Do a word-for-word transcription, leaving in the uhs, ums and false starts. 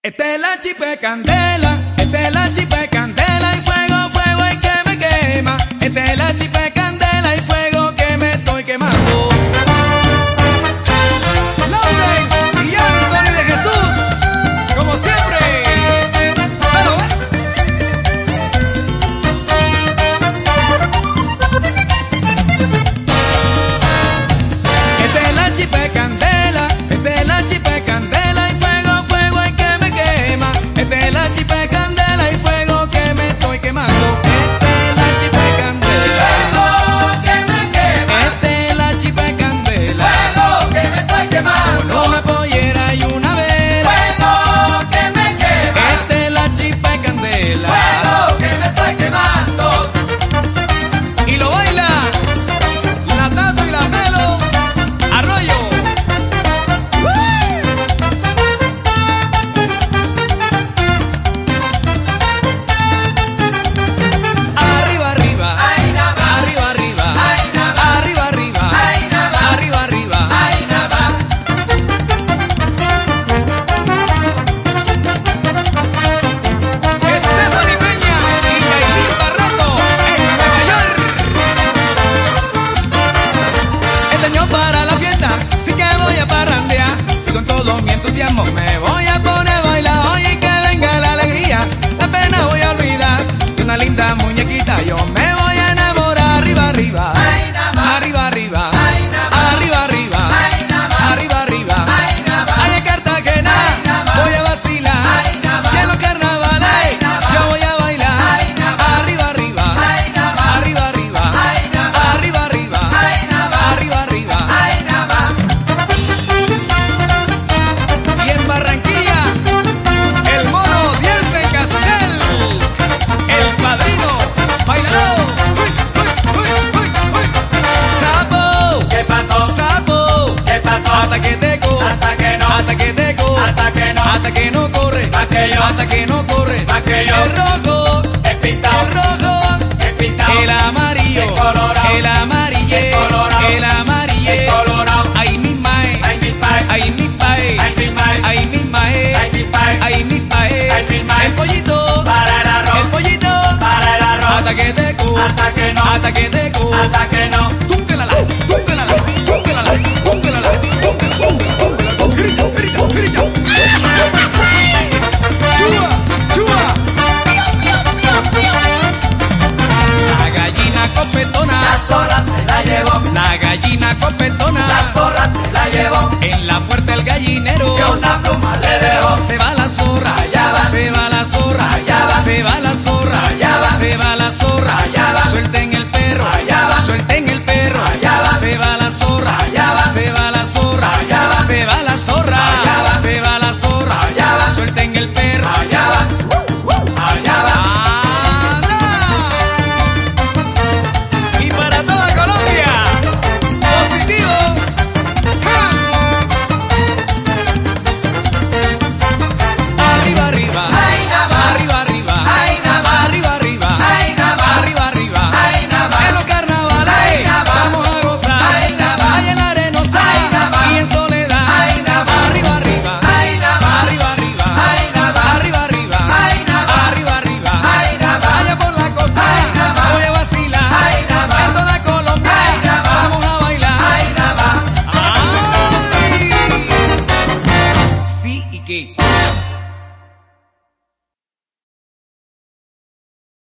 Esta es la chipa de candela, esta es la chipa de candela y fuego, fuego y que me quema. Esta es la chipa de candela y fuego que me estoy quemando. Lauren y Anthony de Jesús, como siempre. Bueno, esta es la chipa de candela, esta es la chipa de candela y fuego, fuego y que me quema. Esta es la chipa de candela y fuego que me estoy quemando. Esta es la chipa de candela, Fuego que me quema, esta es la chipa de candela. fuego que me estoy quemando, Con una pollera y una vela. fuego que me quema, Esta es la chipa de candela. fuego que me estoy quemando. Y lo baila la Tato y la Melo. Arroyo. Arriba, arriba. Ay, nada más, Arriba, arriba. ay, nada más, Arriba, arriba. ay, nada más, Arriba, arriba. ay, nada más. Stephanie Peña y Yailin Barreto en Nueva York. Este año para la fiesta sí que voy a parrandear y con todo mi entusiasmo me voy a poner a bailar. Oye, que venga la alegría, la pena voy a olvidar. De una linda muñequita yo me voy a enamorar. Arriba, arriba. Ay, nada más, Arriba, arriba. ay, nada más, Arriba, arriba. ay, nada más, Arriba, arriba. ay, nada más, Ay, en Cartagena ay, nada más, voy a vacilar. ay, nada más, Y en los carnavales ay, nada más, yo voy a bailar. ay, nada más, Arriba, arriba. ay, nada más, Arriba, arriba. ay, nada más, Arriba, arriba. ay, nada más, Arriba, arriba. ay, nada más. Y en Barranquilla, el mono Dielsen Castel, el padrino, bailador. Uy, uy, uy, uy, uy. Sapo, ¿Qué pasó? sapo, ¿Qué pasó? hasta que teco, Hasta que no, hasta que teco, hasta que no, hasta que no corre, Pa' que yo, hasta que no corre, pa' que yo, el rojo, he el pintado, rojo, he pintado, el amarillo, el colorado, el amarillo, el colorado, el amarillo, el colorado. ay mi mae, Ay, mi pai, ay mi pae, ay, mi mai, ay mi mae, ay, mi pai, ay mi pae, ay, mi mae. el pollito, para el el arroz, pollito, para el arroz, hasta que teco, hasta que no, hasta que teco, hasta que no. túnquelala, túnquelala, túnquelala, túnquelala, túnquelala, grita, grita, grita. Chua, chua. La gallina copetona, La zorra se la llevó, la gallina copetona, la zorra se la llevó, en la puerta del gallinero, que una pluma le dejó. se va la zorra, Allá va. se va la zorra, Allá va. se va la zorra, Allá va. se va la zorra, Allá va. suelten el perro, Allá va. suelten el perro, Allá va. se va la zorra, Allá va. se va la zorra, Allá va. se va la zorra, Allá va. se va la zorra, Allá va. suelten el perro, Allá va, allá va. ¡Anda! Y para toda Colombia, positivo. ¡Ja! Arriba, arriba. Ay, nada más, Arriba, arriba. ay, nada más, Arriba, arriba. ay, nada más, Arriba, arriba. ay, nada más, En los carnavales ay, nada más, vamos a gozar. ay, nada más, Ahí en la arenosa ay, nada más, y en soledad. ay, nada más, Arriba, arriba. ay, nada más, Arriba, arriba. ay, nada más, Arriba, arriba. ay, nada más, Arriba, arriba. ay, nada más, Allá por la costa ay, nada más, voy a vacilar. ay, nada más, En toda Colombia ay, nada más, vamos a bailar. ay, nada más. ¡Ay! Sí, ¿y qué?